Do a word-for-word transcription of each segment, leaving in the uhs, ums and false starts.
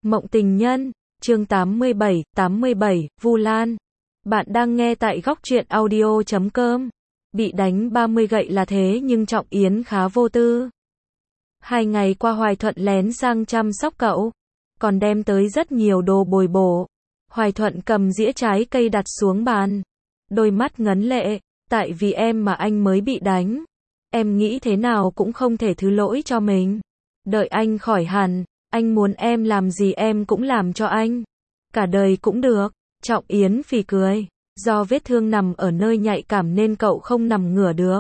Mộng tình nhân, chương tám mươi bảy, tám mươi bảy, Vu Lan. Bạn đang nghe tại góc truyện audio chấm com. Bị đánh ba mươi gậy là thế nhưng Trọng Yến khá vô tư. Hai ngày qua Hoài Thuận lén sang chăm sóc cậu, còn đem tới rất nhiều đồ bồi bổ. Hoài Thuận cầm dĩa trái cây đặt xuống bàn, đôi mắt ngấn lệ, tại vì em mà anh mới bị đánh. Em nghĩ thế nào cũng không thể thứ lỗi cho mình. Đợi anh khỏi hẳn, anh muốn em làm gì em cũng làm cho anh. Cả đời cũng được. Trọng Yến phì cười. Do vết thương nằm ở nơi nhạy cảm nên cậu không nằm ngửa được.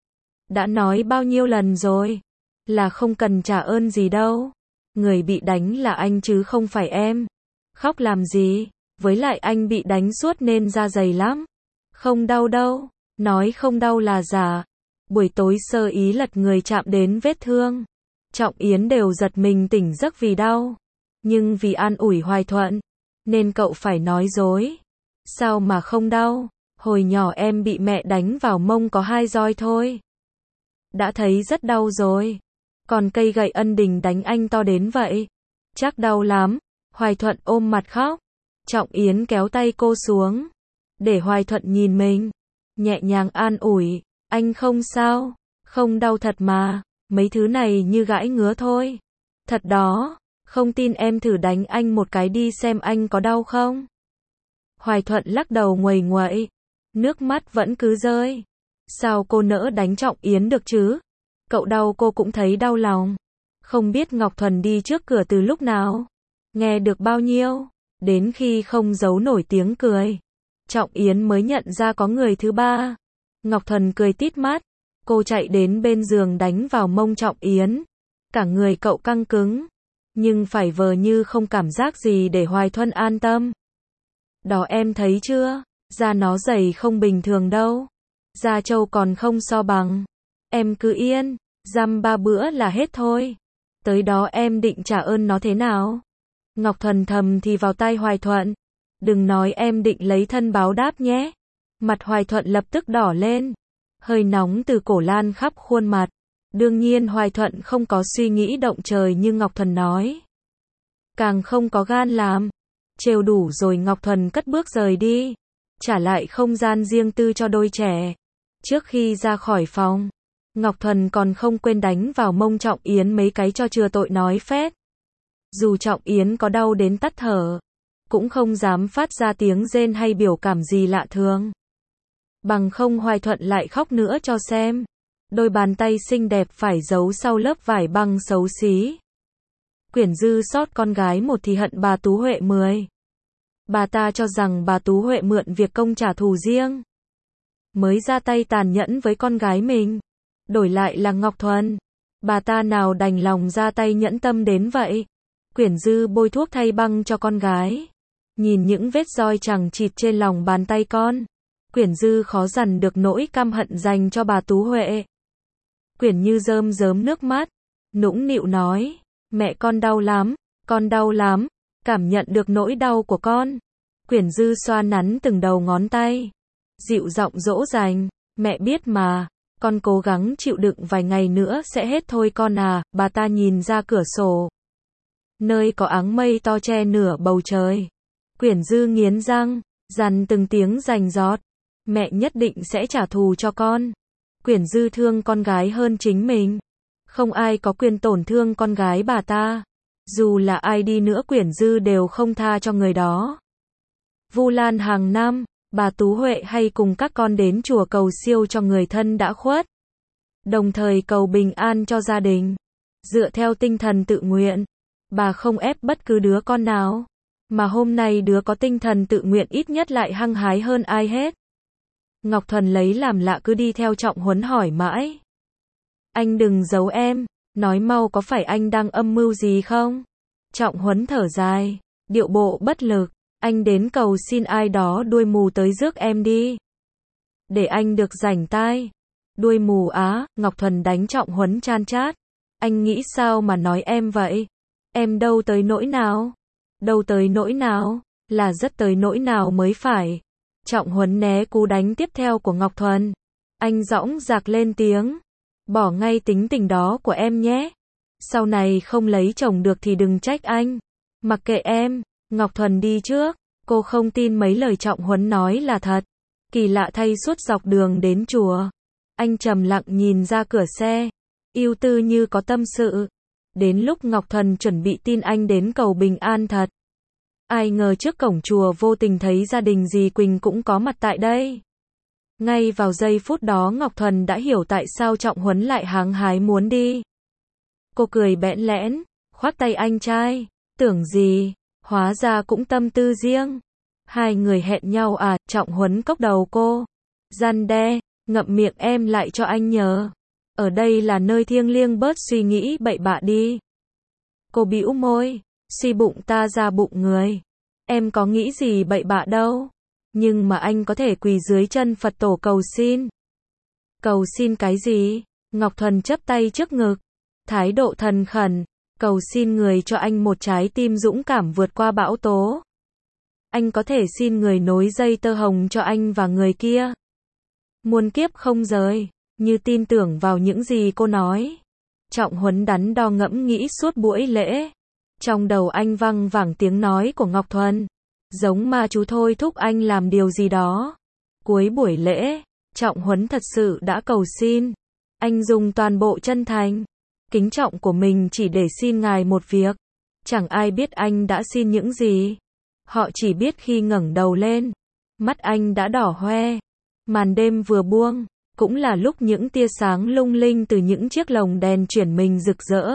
Đã nói bao nhiêu lần rồi, là không cần trả ơn gì đâu. Người bị đánh là anh chứ không phải em. Khóc làm gì, với lại anh bị đánh suốt nên da dày lắm. Không đau đâu, nói không đau là giả. Buổi tối sơ ý lật người chạm đến vết thương. Trọng Yến đều giật mình tỉnh giấc vì đau. Nhưng vì an ủi Hoài Thuận, nên cậu phải nói dối. Sao mà không đau, hồi nhỏ em bị mẹ đánh vào mông có hai roi thôi. Đã thấy rất đau rồi. Còn cây gậy ân đình đánh anh to đến vậy. Chắc đau lắm. Hoài Thuận ôm mặt khóc. Trọng Yến kéo tay cô xuống, để Hoài Thuận nhìn mình, nhẹ nhàng an ủi. Anh không sao, không đau thật mà. Mấy thứ này như gãi ngứa thôi. Thật đó, không tin em thử đánh anh một cái đi xem anh có đau không. Hoài Thuận lắc đầu nguầy nguậy, nước mắt vẫn cứ rơi. Sao cô nỡ đánh Trọng Yến được chứ? Cậu đau cô cũng thấy đau lòng. Không biết Ngọc Thuần đi trước cửa từ lúc nào, nghe được bao nhiêu, đến khi không giấu nổi tiếng cười, Trọng Yến mới nhận ra có người thứ ba. Ngọc Thuần cười tít mắt. Cô chạy đến bên giường đánh vào mông Trọng Yến. Cả người cậu căng cứng, nhưng phải vờ như không cảm giác gì để Hoài Thuận an tâm. Đó em thấy chưa, da nó dày không bình thường đâu. Da trâu còn không so bằng. Em cứ yên, dăm ba bữa là hết thôi. Tới đó em định trả ơn nó thế nào? Ngọc Thuần thầm thì vào tai Hoài Thuận. Đừng nói em định lấy thân báo đáp nhé. Mặt Hoài Thuận lập tức đỏ lên. Hơi nóng từ cổ lan khắp khuôn mặt. Đương nhiên Hoài Thuận không có suy nghĩ động trời như Ngọc Thuần nói. Càng không có gan làm. Trêu đủ rồi Ngọc Thuần cất bước rời đi. Trả lại không gian riêng tư cho đôi trẻ. Trước khi ra khỏi phòng, Ngọc Thuần còn không quên đánh vào mông Trọng Yến mấy cái cho chừa tội nói phét. Dù Trọng Yến có đau đến tắt thở, cũng không dám phát ra tiếng rên hay biểu cảm gì lạ thường. Bằng không Hoài Thuận lại khóc nữa cho xem. Đôi bàn tay xinh đẹp phải giấu sau lớp vải băng xấu xí. Quyển Dư sót con gái một thì hận bà Tú Huệ mười. Bà ta cho rằng bà Tú Huệ mượn việc công trả thù riêng, mới ra tay tàn nhẫn với con gái mình. Đổi lại là Ngọc Thuần, bà ta nào đành lòng ra tay nhẫn tâm đến vậy. Quyển Dư bôi thuốc thay băng cho con gái. Nhìn những vết roi chằng chịt trên lòng bàn tay con, Quyển Dư khó dằn được nỗi căm hận dành cho bà Tú Huệ. Quyển Như rơm rớm nước mắt, nũng nịu nói, mẹ con đau lắm, con đau lắm, cảm nhận được nỗi đau của con. Quyển Dư xoa nắn từng đầu ngón tay, dịu giọng dỗ dành, mẹ biết mà, con cố gắng chịu đựng vài ngày nữa sẽ hết thôi con à. Bà ta nhìn ra cửa sổ, nơi có áng mây to che nửa bầu trời. Quyển Dư nghiến răng, dằn từng tiếng rành giọt, mẹ nhất định sẽ trả thù cho con. Quyển Dư thương con gái hơn chính mình. Không ai có quyền tổn thương con gái bà ta. Dù là ai đi nữa Quyển Dư đều không tha cho người đó. Vu Lan hàng năm, bà Tú Huệ hay cùng các con đến chùa cầu siêu cho người thân đã khuất, đồng thời cầu bình an cho gia đình. Dựa theo tinh thần tự nguyện, bà không ép bất cứ đứa con nào. Mà hôm nay đứa có tinh thần tự nguyện ít nhất lại hăng hái hơn ai hết. Ngọc Thuần lấy làm lạ cứ đi theo Trọng Huấn hỏi mãi. Anh đừng giấu em, nói mau có phải anh đang âm mưu gì không? Trọng Huấn thở dài, điệu bộ bất lực. Anh đến cầu xin ai đó đuôi mù tới rước em đi, để anh được rảnh tai. Đuôi mù á? Ngọc Thuần đánh Trọng Huấn chan chát. Anh nghĩ sao mà nói em vậy? Em đâu tới nỗi nào? Đâu tới nỗi nào? Là rất tới nỗi nào mới phải. Trọng Huấn né cú đánh tiếp theo của Ngọc Thuần. Anh dõng dạc lên tiếng. Bỏ ngay tính tình đó của em nhé. Sau này không lấy chồng được thì đừng trách anh. Mặc kệ em, Ngọc Thuần đi trước. Cô không tin mấy lời Trọng Huấn nói là thật. Kỳ lạ thay suốt dọc đường đến chùa, anh trầm lặng nhìn ra cửa xe, ưu tư như có tâm sự. Đến lúc Ngọc Thuần chuẩn bị tin anh đến cầu bình an thật. Ai ngờ trước cổng chùa vô tình thấy gia đình dì Quỳnh cũng có mặt tại đây. Ngay vào giây phút đó Ngọc Thuần đã hiểu tại sao Trọng Huấn lại hăng hái muốn đi. Cô cười bẽn lẽn, khoác tay anh trai, tưởng gì, hóa ra cũng tâm tư riêng. Hai người hẹn nhau à, Trọng Huấn cốc đầu cô. Răn đe, ngậm miệng em lại cho anh nhờ. Ở đây là nơi thiêng liêng, bớt suy nghĩ bậy bạ đi. Cô bĩu môi, suy bụng ta ra bụng người. Em có nghĩ gì bậy bạ đâu. Nhưng mà anh có thể quỳ dưới chân Phật tổ cầu xin. Cầu xin cái gì? Ngọc Thuần chắp tay trước ngực, thái độ thần khẩn, cầu xin người cho anh một trái tim dũng cảm vượt qua bão tố. Anh có thể xin người nối dây tơ hồng cho anh và người kia. Muôn kiếp không rời, như tin tưởng vào những gì cô nói. Trọng Huấn đắn đo ngẫm nghĩ suốt buổi lễ. Trong đầu anh văng vẳng tiếng nói của Ngọc Thuần, giống ma chú thôi thúc anh làm điều gì đó. Cuối buổi lễ, Trọng Huấn thật sự đã cầu xin. Anh dùng toàn bộ chân thành, kính trọng của mình chỉ để xin ngài một việc. Chẳng ai biết anh đã xin những gì. Họ chỉ biết khi ngẩng đầu lên, mắt anh đã đỏ hoe. Màn đêm vừa buông, cũng là lúc những tia sáng lung linh từ những chiếc lồng đèn chuyển mình rực rỡ.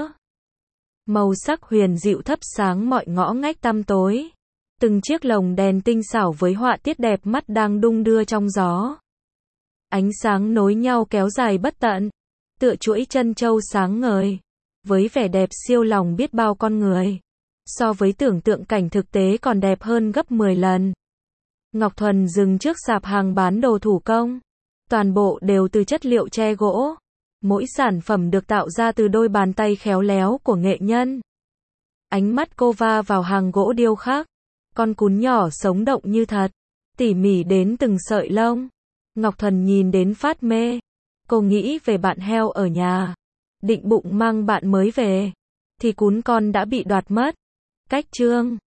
Màu sắc huyền dịu thắp sáng mọi ngõ ngách tăm tối. Từng chiếc lồng đèn tinh xảo với họa tiết đẹp mắt đang đung đưa trong gió. Ánh sáng nối nhau kéo dài bất tận, tựa chuỗi chân châu sáng ngời, với vẻ đẹp siêu lòng biết bao con người. So với tưởng tượng cảnh thực tế còn đẹp hơn gấp mười lần. Ngọc Thuần dừng trước sạp hàng bán đồ thủ công. Toàn bộ đều từ chất liệu tre gỗ. Mỗi sản phẩm được tạo ra từ đôi bàn tay khéo léo của nghệ nhân. Ánh mắt cô va vào hàng gỗ điêu khắc. Con cún nhỏ sống động như thật, tỉ mỉ đến từng sợi lông. Ngọc Thuần nhìn đến phát mê. Cô nghĩ về bạn heo ở nhà, định bụng mang bạn mới về, thì cún con đã bị đoạt mất. Cách chương